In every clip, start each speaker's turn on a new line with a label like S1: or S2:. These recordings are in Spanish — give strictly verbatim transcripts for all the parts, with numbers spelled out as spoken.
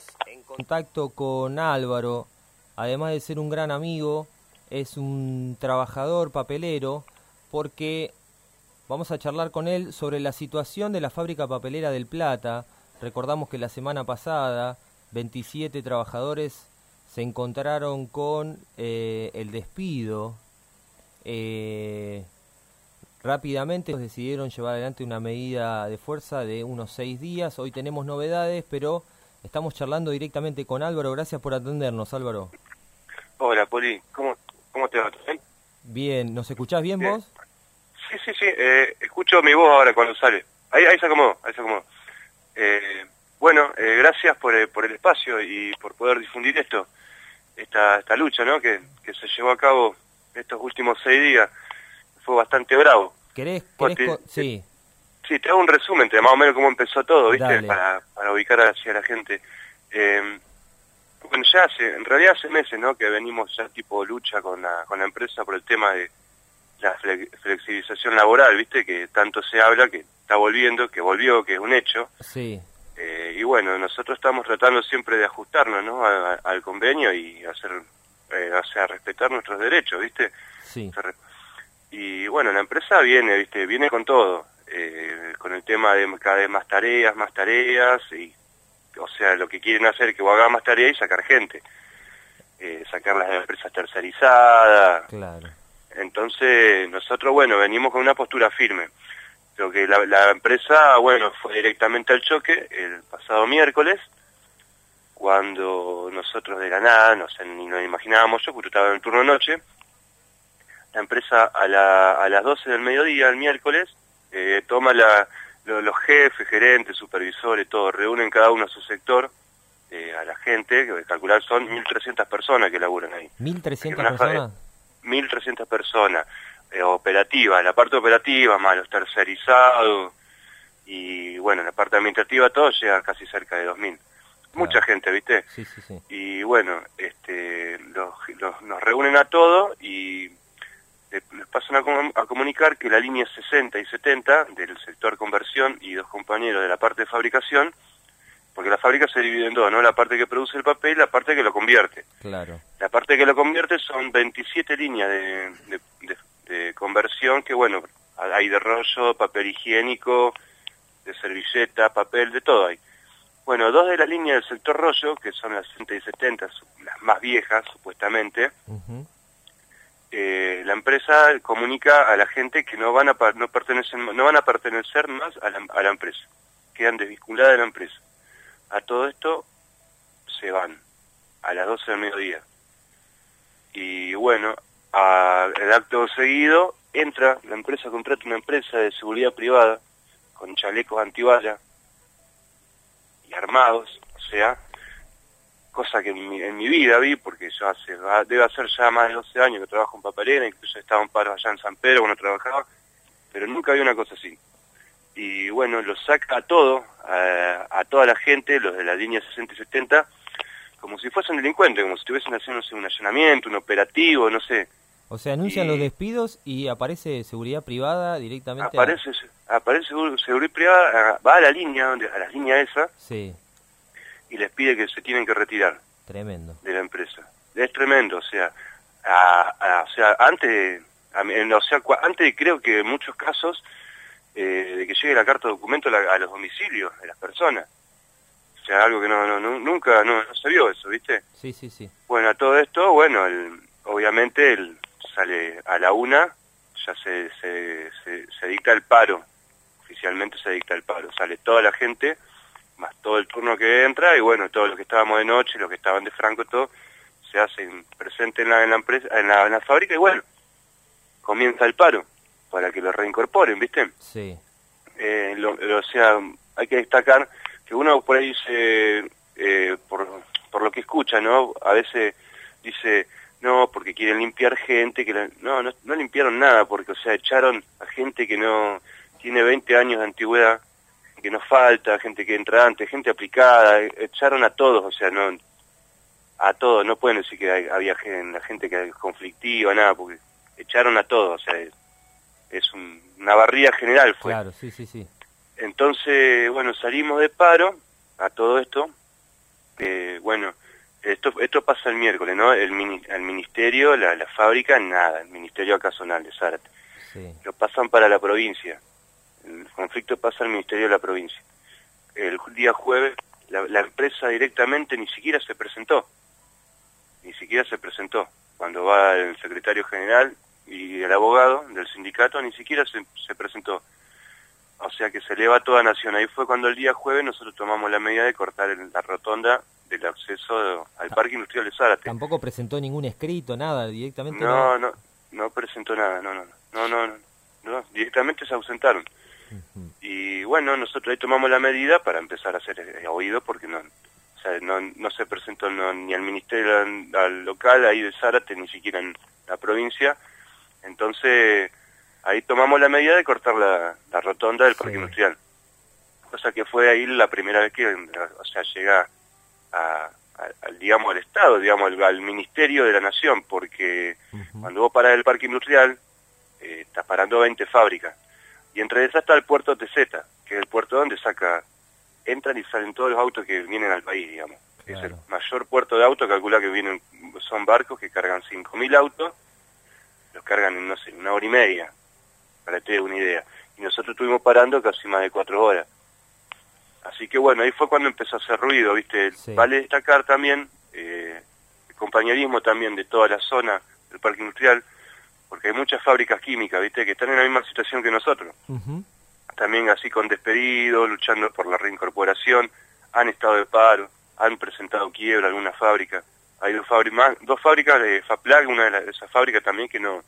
S1: en contacto con Álvaro, además de ser un gran amigo, es un trabajador papelero, porque vamos a charlar con él sobre la situación de la fábrica papelera del Plata. Recordamos que la semana pasada veintisiete trabajadores se encontraron con eh, el despido. Eh, rápidamente decidieron llevar adelante una medida de fuerza de unos seis días. Hoy tenemos novedades, pero estamos charlando directamente con Álvaro. Gracias por atendernos, Álvaro.
S2: Hola, Poli. ¿Cómo, cómo te va? ¿Bien?
S1: Bien, ¿nos escuchás bien,
S2: Bien.
S1: vos?
S2: Sí, sí, sí. Eh, escucho mi voz ahora cuando sale. Ahí, ahí se acomodó, ahí se acomodó. Eh, bueno, eh, gracias por, eh, por el espacio y por poder difundir esto, esta, esta lucha, ¿no? Que, que se llevó a cabo estos últimos seis días. Fue bastante bravo.
S1: ¿Querés?
S2: Bueno,
S1: querés
S2: te,
S1: sí.
S2: Te, sí, te hago un resumen de más o menos cómo empezó todo, ¿viste?
S1: Dale.
S2: Para, para ubicar hacia la gente. Eh, bueno, ya hace, en realidad hace meses, ¿no? Que venimos ya tipo lucha con la, con la empresa por el tema de la flexibilización laboral, ¿viste? Que tanto se habla, que está volviendo, que volvió, que es un hecho.
S1: Sí.
S2: Eh, y bueno, nosotros estamos tratando siempre de ajustarnos, ¿no? A, a, al convenio y hacer, eh, o sea, respetar nuestros derechos, ¿viste?
S1: Sí.
S2: Y bueno, la empresa viene, ¿viste? Viene con todo, eh, con el tema de cada vez más tareas, más tareas, y, o sea, lo que quieren hacer es que vos hagas más tareas y sacar gente, eh, sacar las empresas tercerizadas.
S1: Claro.
S2: Entonces, nosotros, bueno, venimos con una postura firme. Lo que la, la empresa, bueno, fue directamente al choque el pasado miércoles, cuando nosotros de la nada, no sé, ni nos imaginábamos, yo, porque estaba en el turno de noche, la empresa a, la, a las doce del mediodía, el miércoles, eh, toma la, lo, los jefes, gerentes, supervisores, todos, reúnen cada uno a su sector, eh, a la gente, que calcular son mil trescientas personas que laburan ahí.
S1: ¿mil trescientas personas?
S2: mil trescientas personas, eh, operativa, la parte operativa, más los tercerizados, y bueno, la parte administrativa, todo llega casi cerca de dos mil. Mucha
S1: Claro.
S2: gente, ¿viste?
S1: Sí, sí, sí.
S2: Y bueno, este, los, los, nos reúnen a todos y les pasan a, com a comunicar que la línea sesenta y setenta del sector conversión y dos compañeros de la parte de fabricación, porque la fábrica se divide en dos, ¿no? La parte que produce el papel y la parte que lo convierte.
S1: Claro.
S2: La parte que lo convierte son veintisiete líneas de, de, de, de conversión que, bueno, hay de rollo, papel higiénico, de servilleta, papel, de todo hay. Bueno, dos de las líneas del sector rollo, que son las sesenta y setenta, las más viejas, supuestamente,
S1: Uh-huh.
S2: eh, la empresa comunica a la gente que no van a no pertenecen no van a pertenecer más a la, a la empresa, quedan desvinculadas de la empresa. A todo esto se van a las doce del mediodía. Y bueno, a, el acto seguido entra la empresa, contrata una empresa de seguridad privada con chalecos antibala y armados, o sea, cosa que en mi, en mi vida vi, porque yo hace, debe hacer ya más de doce años que trabajo en papelera, incluso estaba en paro allá en San Pedro cuando trabajaba, pero nunca vi una cosa así. Y bueno, lo saca a todo, a, a toda la gente, los de la línea sesenta y setenta, como si fuesen delincuentes, como si estuviesen haciendo, no sé, un allanamiento, un operativo, no sé.
S1: O sea, anuncian
S2: y
S1: los despidos y aparece seguridad privada directamente.
S2: Aparece,
S1: a...
S2: aparece seguridad privada, va a la línea, a la línea esa,
S1: sí.
S2: Y les pide que se tienen que retirar.
S1: Tremendo.
S2: De la empresa. Es tremendo, o sea, a, a, o sea, antes, a, o sea, antes creo que en muchos casos, eh, de que llegue la carta de documento a, la, a los domicilios de las personas. O sea, algo que no, no, no nunca, no, no se vio eso, ¿viste?
S1: Sí, sí, sí.
S2: Bueno, a todo esto, bueno, el, obviamente el, sale a la una, ya se, se, se, se dicta el paro, oficialmente se dicta el paro, sale toda la gente, más todo el turno que entra, y bueno, todos los que estábamos de noche, los que estaban de franco, todo, se hacen presentes en la, en la empresa, en la, en la fábrica, y bueno, comienza el paro, para que lo reincorporen, ¿viste?
S1: Sí.
S2: Eh, lo, lo, o sea, hay que destacar que uno por ahí dice, eh, por, por lo que escucha, ¿no? A veces dice, no, porque quieren limpiar gente, que la... no, no, no limpiaron nada, porque, o sea, echaron a gente que no tiene veinte años de antigüedad, que nos falta, gente que entra antes, gente aplicada, echaron a todos, o sea, no, a todos, no pueden decir que hay, había gente, gente que es conflictiva, nada, porque echaron a todos, o sea, es, es un, una barrida general fue.
S1: Claro, sí, sí, sí.
S2: Entonces, bueno, salimos de paro a todo esto, Eh, bueno, esto esto pasa el miércoles, ¿no? El, mini, el ministerio, la, la fábrica, nada. El ministerio acá zonal de Zárate.
S1: Sí.
S2: Lo pasan para la provincia. El conflicto pasa al ministerio de la provincia. El día jueves, la, la empresa directamente ni siquiera se presentó. Ni siquiera se presentó. Cuando va el secretario general y el abogado del sindicato, ni siquiera se, se presentó. O sea que se eleva toda Nación. Ahí fue cuando el día jueves nosotros tomamos la medida de cortar el, la rotonda del acceso al Parque Industrial de Zárate.
S1: ¿Tampoco presentó ningún escrito, nada, directamente?
S2: No, no, no presentó nada, no, no, no, no, no, no, directamente se ausentaron. Uh-huh. Y bueno, nosotros ahí tomamos la medida para empezar a hacer oído, porque no, o sea, no, no se presentó no, ni al ministerio al, al local ahí de Zárate, ni siquiera en la provincia. Entonces ahí tomamos la medida de cortar la, la rotonda del Parque sí. Industrial, cosa que fue ahí la primera vez que, o sea, llega a, a, al, digamos, al Estado, digamos, al, al Ministerio de la Nación, porque uh-huh. cuando vos parás el Parque Industrial, eh, estás parando veinte fábricas, y entre esas está el puerto T Z, que es el puerto donde saca, entran y salen todos los autos que vienen al país, digamos. Claro. Es el mayor puerto de autos, calcula que vienen, son barcos que cargan cinco mil autos, los cargan en, no sé, una hora y media, para que te dé una idea. Y nosotros estuvimos parando casi más de cuatro horas. Así que bueno, ahí fue cuando empezó a hacer ruido, ¿viste? Sí. Vale destacar también eh, el compañerismo también de toda la zona del Parque Industrial, porque hay muchas fábricas químicas, ¿viste? Que están en la misma situación que nosotros. Uh-huh. También así con despedidos, luchando por la reincorporación, han estado de paro, han presentado quiebra algunas fábricas. Hay dos, fábricas más, dos fábricas de Faplag, una de, las, de esas fábricas también que no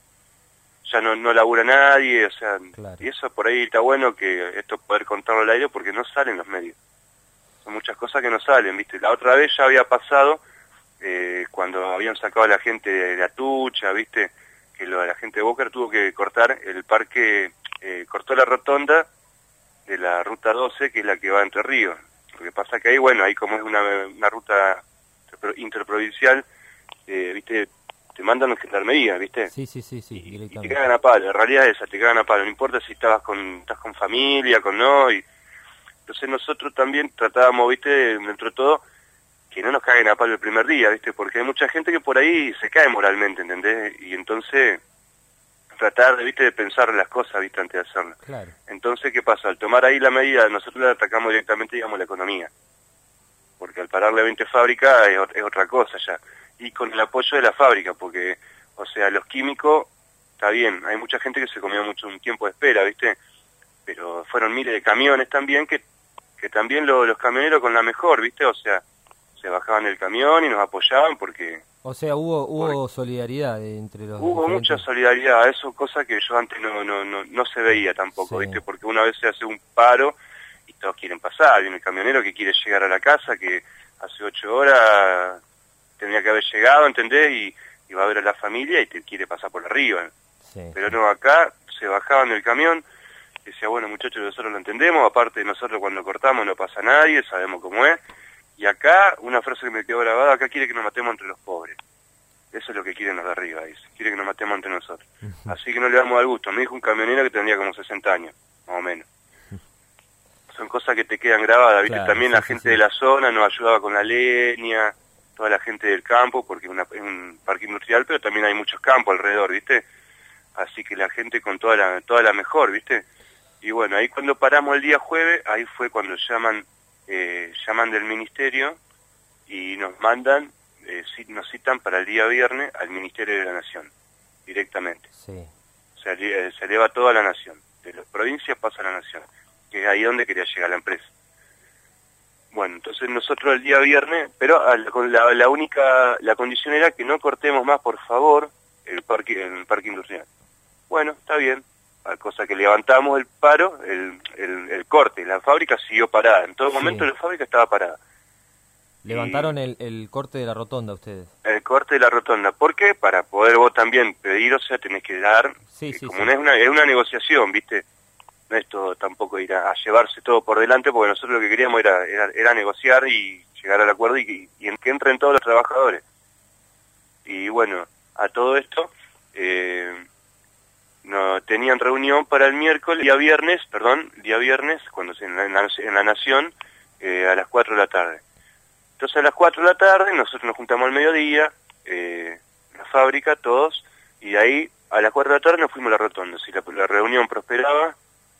S2: ya no, no labura nadie, o sea, claro. Y eso por ahí está bueno que esto poder contarlo al aire porque no salen los medios. Son muchas cosas que no salen, ¿viste? La otra vez ya había pasado eh, cuando habían sacado a la gente de Atucha, ¿viste? Que lo, la gente de Boca tuvo que cortar el parque, eh, cortó la rotonda de la ruta doce, que es la que va a Entre Ríos. Lo que pasa que ahí, bueno, ahí como es una, una ruta interprovincial, eh, ¿viste? Te mandan a gendarmería, ¿viste?
S1: Sí, sí, sí, sí,
S2: y, y te cagan a palo, en realidad es esa, te cagan a palo, no importa si estabas con, estás con familia, con no, y entonces nosotros también tratábamos, ¿viste? Dentro de todo, que no nos caguen a palo el primer día, ¿viste? Porque hay mucha gente que por ahí se cae moralmente, ¿entendés? Y entonces tratar, ¿viste? De pensar las cosas, ¿viste? Antes de hacerlas.
S1: Claro.
S2: Entonces, ¿qué pasa? Al tomar ahí la medida, nosotros le atacamos directamente, digamos, la economía. Porque al pararle veinte fábricas es, es otra cosa ya. Y con el apoyo de la fábrica, porque, o sea, los químicos, está bien, hay mucha gente que se comió mucho un tiempo de espera, ¿viste? Pero fueron miles de camiones también, que que también lo, los camioneros con la mejor, ¿viste? O sea, se bajaban del camión y nos apoyaban porque...
S1: O sea, hubo hubo porque solidaridad entre los...
S2: Hubo diferentes... mucha solidaridad, eso cosa que yo antes no no no, no se veía tampoco, sí. ¿Viste? Porque una vez se hace un paro y todos quieren pasar, viene el camionero que quiere llegar a la casa, que hace ocho horas... tenía que haber llegado, ¿entendés? Y, y va a ver a la familia y te quiere pasar por arriba. Sí. Pero no, acá se bajaban del camión, decía, bueno muchachos, nosotros lo entendemos, aparte nosotros cuando cortamos no pasa nadie, sabemos cómo es, y acá, una frase que me quedó grabada, acá quiere que nos matemos entre los pobres. Eso es lo que quieren los de arriba, dice, quiere que nos matemos entre nosotros. Uh-huh. Así que no le damos al gusto. Me dijo un camionero que tendría como sesenta años, más o menos. Uh-huh. Son cosas que te quedan grabadas, ¿viste? Claro, también sí, la gente sí, sí. de la zona nos ayudaba con la leña, toda la gente del campo, porque es, una, es un parque industrial, pero también hay muchos campos alrededor, ¿viste? Así que la gente con toda la toda la mejor, ¿viste? Y bueno, ahí cuando paramos el día jueves, ahí fue cuando llaman eh, llaman del ministerio y nos mandan, eh, nos citan para el día viernes al Ministerio de la Nación, directamente.
S1: Sí.
S2: O sea, se eleva toda la nación, de las provincias pasa a la nación, que es ahí donde quería llegar la empresa. Bueno, entonces nosotros el día viernes, pero la, la única, la condición era que no cortemos más, por favor, el parque, el parque industrial. Bueno, está bien, cosa que levantamos el paro, el, el, el corte, la fábrica siguió parada, en todo sí. momento la fábrica estaba parada.
S1: Levantaron el, el corte de la rotonda ustedes.
S2: El corte de la rotonda, ¿por qué? Para poder vos también pedir, o sea, tenés que dar,
S1: sí, sí,
S2: como
S1: sí.
S2: No es una, es una negociación, ¿viste? No es todo tampoco ir a, a llevarse todo por delante, porque nosotros lo que queríamos era, era, era negociar y llegar al acuerdo y, y en que entren todos los trabajadores. Y bueno, a todo esto, eh, no, tenían reunión para el miércoles, día viernes, perdón, día viernes, cuando se, en, la, en la Nación, eh, a las cuatro de la tarde. Entonces a las cuatro de la tarde nosotros nos juntamos al mediodía, eh, en la fábrica, todos, y de ahí a las cuatro de la tarde nos fuimos a la rotonda. Si la, la reunión prosperaba,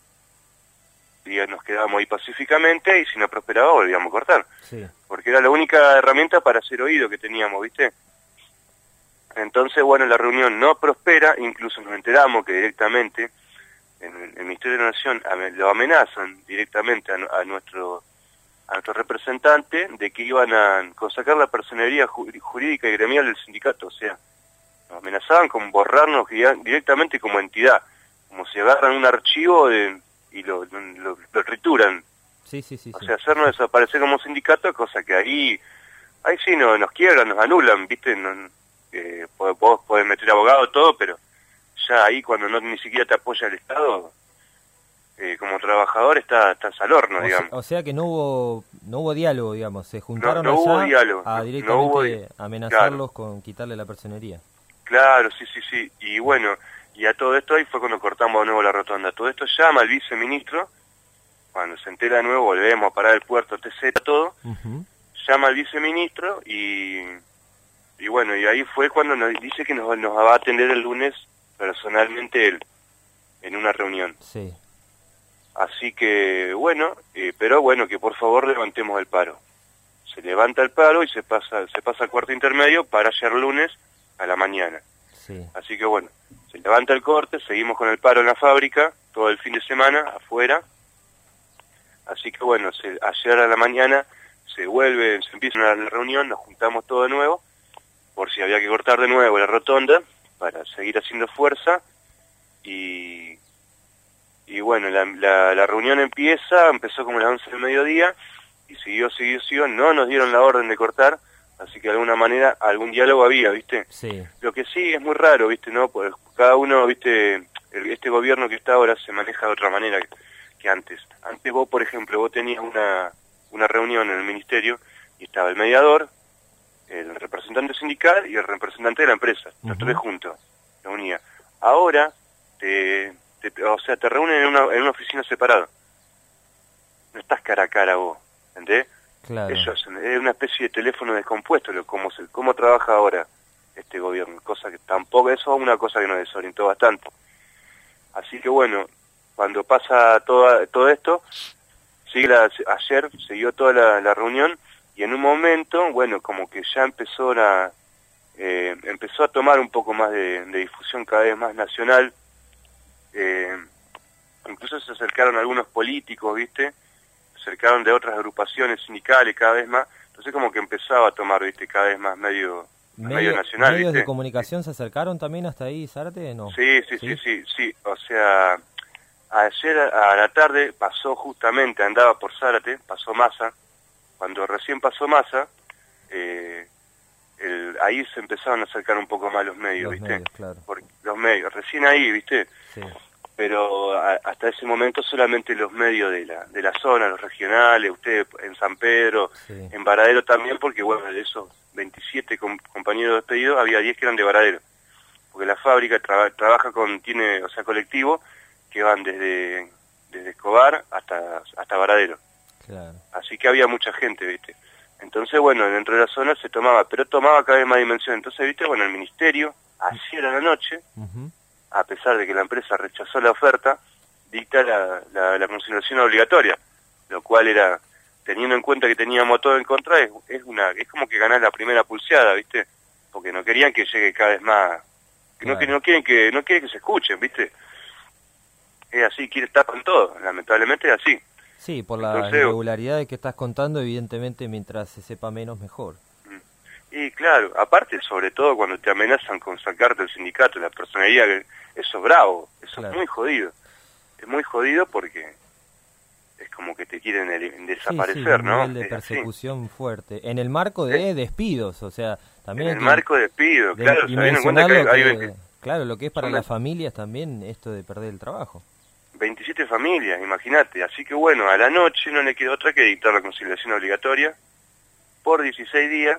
S2: y nos quedábamos ahí pacíficamente, y si no prosperaba volvíamos a cortar.
S1: Sí.
S2: Porque era la única herramienta para hacer oído que teníamos, ¿viste? Entonces, bueno, la reunión no prospera, incluso nos enteramos que directamente en el, el Ministerio de la Nación lo amenazan directamente a, a nuestro a nuestro representante de que iban a sacar la personería jurídica y gremial del sindicato. O sea, nos amenazaban con borrarnos directamente como entidad, como si agarran un archivo de, y lo, lo, lo trituran.
S1: Sí, sí, sí.
S2: O
S1: sí.
S2: sea, hacernos desaparecer como sindicato, cosa que ahí ahí sí no, nos quiebran, nos anulan, ¿viste? No, eh, vos podés meter abogado, todo, pero ya ahí cuando no ni siquiera te apoya el Estado, eh, como trabajador está, estás al horno,
S1: o
S2: digamos.
S1: Sea, o sea que no hubo no hubo diálogo, digamos, se juntaron
S2: no, no
S1: allá
S2: hubo diálogo,
S1: a
S2: no,
S1: directamente
S2: no hubo,
S1: amenazarlos
S2: claro.
S1: con quitarle la personería.
S2: Claro, sí, sí, sí. Y bueno, y a todo esto ahí fue cuando cortamos de nuevo la rotonda. Todo esto llama al viceministro, cuando se entera de nuevo, volvemos a parar el puerto, etcétera, todo,
S1: Uh-huh.
S2: llama al viceministro y, y bueno, y ahí fue cuando nos dice que nos, nos va a atender el lunes personalmente él, en una reunión.
S1: Sí.
S2: Así que, bueno, eh, pero bueno, que por favor levantemos el paro. Se levanta el paro y se pasa se pasa al cuarto intermedio para ayer lunes a la mañana.
S1: Sí.
S2: Así que bueno, se levanta el corte, seguimos con el paro en la fábrica, todo el fin de semana, afuera. Así que bueno, se, ayer a la mañana se vuelve, se empieza una la reunión, nos juntamos todo de nuevo, por si había que cortar de nuevo la rotonda, para seguir haciendo fuerza, y, y bueno, la, la, la reunión empieza, empezó como a las once del mediodía, y siguió, siguió, siguió, no nos dieron la orden de cortar, así que de alguna manera algún diálogo había, ¿viste?
S1: Sí.
S2: Lo que sí es muy raro, ¿viste? ¿No? Pues cada uno, ¿viste? El, este gobierno que está ahora se maneja de otra manera que, que antes. Antes vos, por ejemplo, vos tenías una, una reunión en el ministerio y estaba el mediador, el representante sindical y el representante de la empresa, los
S1: Uh-huh.
S2: tres juntos, la unía. Ahora, te, te, o sea, te reúnen en una, en una oficina separada. No estás cara a cara vos, ¿entendés?
S1: Claro.
S2: Ellos, es una especie de teléfono descompuesto, lo, cómo, se, cómo trabaja ahora este gobierno, cosa que tampoco, eso es una cosa que nos desorientó bastante. Así que bueno, cuando pasa toda, todo esto, sigue la, ayer siguió toda la, la reunión y en un momento, bueno, como que ya empezó la, eh, empezó a tomar un poco más de, de difusión cada vez más nacional, eh, incluso se acercaron algunos políticos, ¿viste? Se acercaron de otras agrupaciones sindicales cada vez más, entonces como que empezaba a tomar, ¿viste? Cada vez más medio,
S1: Medio,
S2: medio nacional,
S1: ¿Medios
S2: ¿viste?
S1: de comunicación se acercaron también hasta ahí, Zárate? No.
S2: Sí, sí, sí, sí, sí, sí, o sea, ayer a la tarde pasó justamente, andaba por Zárate, pasó Massa, cuando recién pasó Massa, eh, el, ahí se empezaron a acercar un poco más los medios,
S1: Los
S2: ¿viste?
S1: medios, claro.
S2: Porque los medios, recién ahí, ¿viste?
S1: Sí.
S2: Pero a, hasta ese momento solamente los medios de la de la zona, los regionales, ustedes en San Pedro,
S1: Sí.
S2: en Varadero también, porque bueno, de esos veintisiete com compañeros despedidos, había diez que eran de Varadero, porque la fábrica tra trabaja con, tiene, o sea, colectivos que van desde desde Escobar hasta hasta Varadero.
S1: Claro.
S2: Así que había mucha gente, ¿viste? Entonces, bueno, dentro de la zona se tomaba, pero tomaba cada vez más dimensión. Entonces, ¿viste? Bueno, el ministerio, ayer a la noche,
S1: Uh-huh.
S2: a pesar de que la empresa rechazó la oferta, dicta la, la, la conciliación obligatoria, lo cual era, teniendo en cuenta que teníamos todo en contra, es, es una es como que ganar la primera pulseada, ¿viste? Porque no querían que llegue cada vez más, que no,
S1: Claro.
S2: que no quieren que no quieren que se escuchen, ¿viste? Es así, quieren tapan todo, lamentablemente es así.
S1: Sí, por las
S2: Entonces,
S1: irregularidades que estás contando, evidentemente, mientras se sepa menos, mejor.
S2: Y claro, aparte, sobre todo cuando te amenazan con sacarte el sindicato, la personería, eso es bravo, eso
S1: Claro.
S2: es muy jodido. Es muy jodido porque es como que te quieren el, desaparecer,
S1: sí, sí, un
S2: ¿no?
S1: nivel de
S2: Es así.
S1: persecución fuerte. En el marco de despidos, o sea, también...
S2: En
S1: hay
S2: el
S1: que
S2: marco de despido,
S1: de-
S2: claro, se den en cuenta
S1: dimensionar
S2: que hay,
S1: lo
S2: hay
S1: que-
S2: veinte
S1: claro, lo que es para
S2: son
S1: las
S2: ve-
S1: familias también esto de perder el trabajo.
S2: veintisiete familias, imagínate. Así que bueno, a la noche no le queda otra que dictar la conciliación obligatoria por dieciséis días.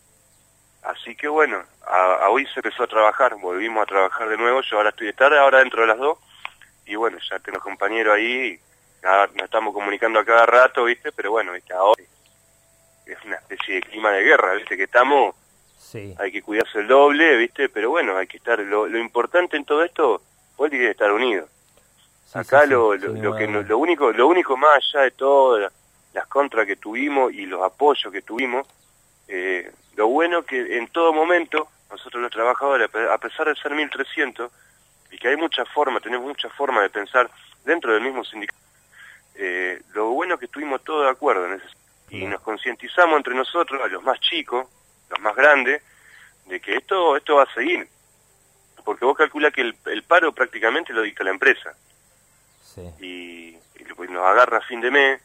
S2: Así que bueno, a, a hoy se empezó a trabajar, volvimos a trabajar de nuevo, yo ahora estoy de tarde, ahora dentro de las dos, y bueno, ya tengo compañeros ahí, ahora nos estamos comunicando a cada rato, ¿viste? Pero bueno, ¿viste? Ahora es una especie casi de clima de guerra, ¿viste? Que estamos,
S1: sí.
S2: Hay que cuidarse el doble, ¿viste? Pero bueno, hay que estar, lo, lo importante en todo esto, vos tenés que estar unido.
S1: Sí,
S2: Acá
S1: sí,
S2: lo,
S1: sí,
S2: lo,
S1: sí,
S2: lo que
S1: no,
S2: no- lo único, lo único más allá de todas las contras que tuvimos y los apoyos que tuvimos, eh, lo bueno que en todo momento, nosotros los trabajadores, a pe- a pesar de ser mil trescientos, y que hay muchas formas, tenemos muchas formas de pensar dentro del mismo sindicato, eh, lo bueno que estuvimos todos de acuerdo en ese, y
S1: Claro.
S2: nos concientizamos entre nosotros, a los más chicos, los más grandes, de que esto esto va a seguir, porque vos calculás que el, el paro prácticamente lo dicta la empresa,
S1: Sí.
S2: y, y lo- nos agarra a fin de mes,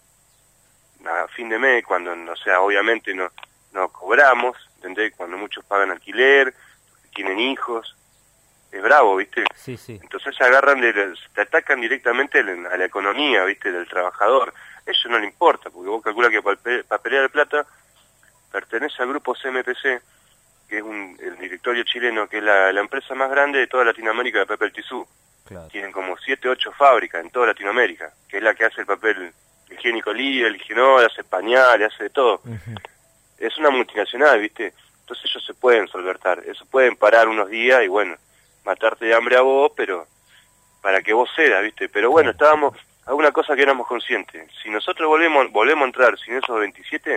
S2: a fin de mes, cuando, o sea, obviamente no, no cobramos, ¿entendés? Cuando muchos pagan alquiler, tienen hijos, es bravo, ¿viste?
S1: Sí, sí.
S2: Entonces se agarran, de, la- te atacan directamente a la economía, ¿viste? Del trabajador. Eso no le importa, porque vos calculas que Palpe- Papelera de Plata pertenece al grupo C M P C, que es un, el directorio chileno, que es la, la empresa más grande de toda Latinoamérica de papel tisú.
S1: Claro.
S2: Tienen como siete, ocho fábricas en toda Latinoamérica, que es la que hace el papel higiénico líder, el higienol, hace pañales, hace de todo.
S1: Ujú.
S2: Es una multinacional, ¿viste? Entonces ellos se pueden solventar, eso pueden parar unos días y bueno, matarte de hambre a vos, pero para que vos cedas, ¿viste? Pero bueno, estábamos, a una cosa que éramos conscientes, si nosotros volvemos volvemos a entrar sin esos veintisiete,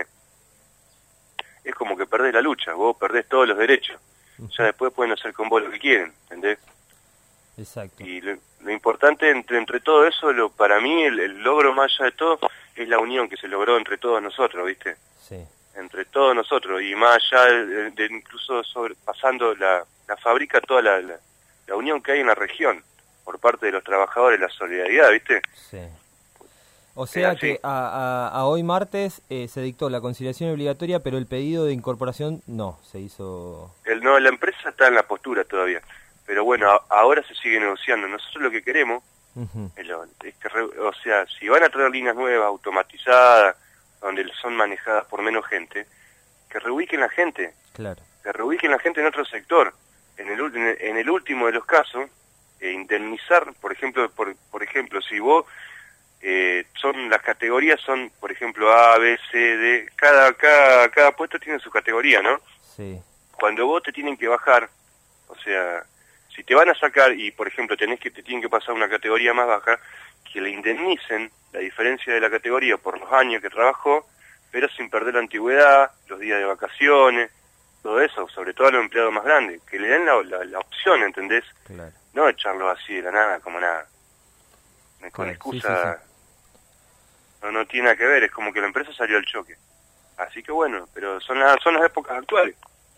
S2: es como que perdés la lucha, vos perdés todos los derechos, ya después pueden hacer con vos lo que quieren, ¿entendés?
S1: Exacto.
S2: Y lo, lo importante entre entre todo eso, lo para mí el, el logro más allá de todo, es la unión que se logró entre todos nosotros, ¿viste?
S1: Sí.
S2: Entre todos nosotros, y más allá de, de incluso sobrepasando la, la fábrica, toda la, la, la unión que hay en la región, por parte de los trabajadores, la solidaridad, ¿viste?
S1: Sí. O sea
S2: así.
S1: que a, a, a hoy martes eh, se dictó la conciliación obligatoria, pero el pedido de incorporación no, se hizo...
S2: El, no, la empresa está en la postura todavía, pero bueno, a, ahora se sigue negociando. Nosotros lo que queremos,
S1: Ujú.
S2: es, lo, es que, re, o sea, si van a traer líneas nuevas, automatizadas, donde son manejadas por menos gente, que reubiquen la gente,
S1: Claro.
S2: que reubiquen la gente en otro sector. En el, ul- en el, en el último de los casos, eh, indemnizar, por ejemplo, por, por ejemplo, si vos, eh, son las categorías son, por ejemplo, A, B, C, D, cada, cada, cada puesto tiene su categoría, ¿no?
S1: Sí.
S2: Cuando vos te tienen que bajar, o sea, si te van a sacar y, por ejemplo, tenés que te tienen que pasar una categoría más baja, que le indemnicen la diferencia de la categoría por los años que trabajó, pero sin perder la antigüedad, los días de vacaciones, todo eso, sobre todo a los empleados más grandes, que le den la, la, la opción, ¿entendés?
S1: Claro.
S2: No echarlo así de la nada, como nada. Con
S1: Claro,
S2: excusa,
S1: sí, sí,
S2: No, no tiene nada que ver, es como que la empresa salió al choque. Así que bueno, pero son las, son las épocas actuales.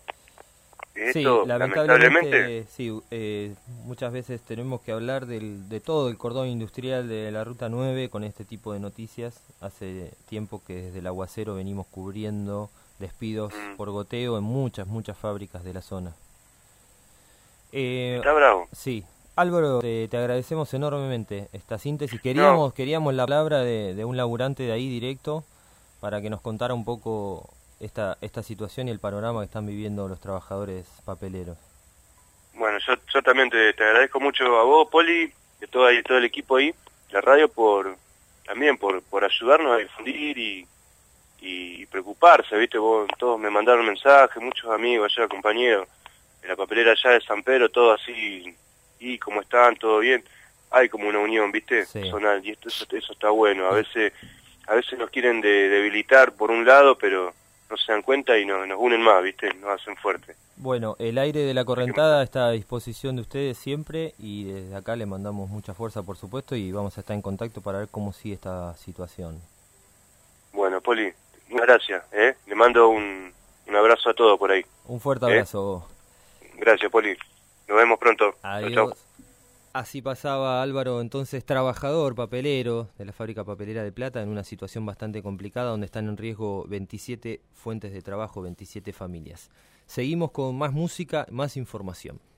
S1: Sí,
S2: Esto,
S1: lamentablemente, sí, eh, muchas veces tenemos que hablar del, de todo el cordón industrial de la Ruta nueve con este tipo de noticias. Hace tiempo que desde el Aguacero venimos cubriendo despidos
S2: Mm.
S1: por goteo en muchas, muchas fábricas de la zona. Eh,
S2: Está bravo.
S1: sí, Álvaro, te, te agradecemos enormemente esta síntesis. Queríamos,
S2: No.
S1: queríamos la palabra de, de un laburante de ahí directo para que nos contara un poco esta esta situación y el panorama que están viviendo los trabajadores papeleros.
S2: Bueno, yo, yo también te, te agradezco mucho a vos, Poli, y a todo, ahí- todo el equipo ahí, la radio, por también por, por ayudarnos a difundir y, y, y preocuparse, ¿viste? Vos, todos me mandaron mensajes, muchos amigos allá, compañeros, de la papelera allá de San Pedro, todo así, y cómo están, todo bien. Hay como una unión, ¿viste?
S1: Sí.
S2: Personal, y esto, eso, eso está bueno. A veces a veces nos quieren de, debilitar por un lado, pero no se dan cuenta y no, nos unen más, ¿viste? Nos hacen fuerte.
S1: Bueno, el aire de la correntada está a disposición de ustedes siempre y desde acá le mandamos mucha fuerza, por supuesto, y vamos a estar en contacto para ver cómo sigue esta situación.
S2: Bueno, Poli, muchas gracias, ¿eh? Le mando un, un abrazo a todos por ahí.
S1: Un fuerte
S2: ¿Eh?
S1: abrazo.
S2: Gracias, Poli. Nos vemos pronto.
S1: Adiós.
S2: Chau, chau.
S1: Así pasaba Álvaro, entonces trabajador papelero de la fábrica papelera de Plata, en una situación bastante complicada donde están en riesgo veintisiete fuentes de trabajo, veintisiete familias. Seguimos con más música, más información.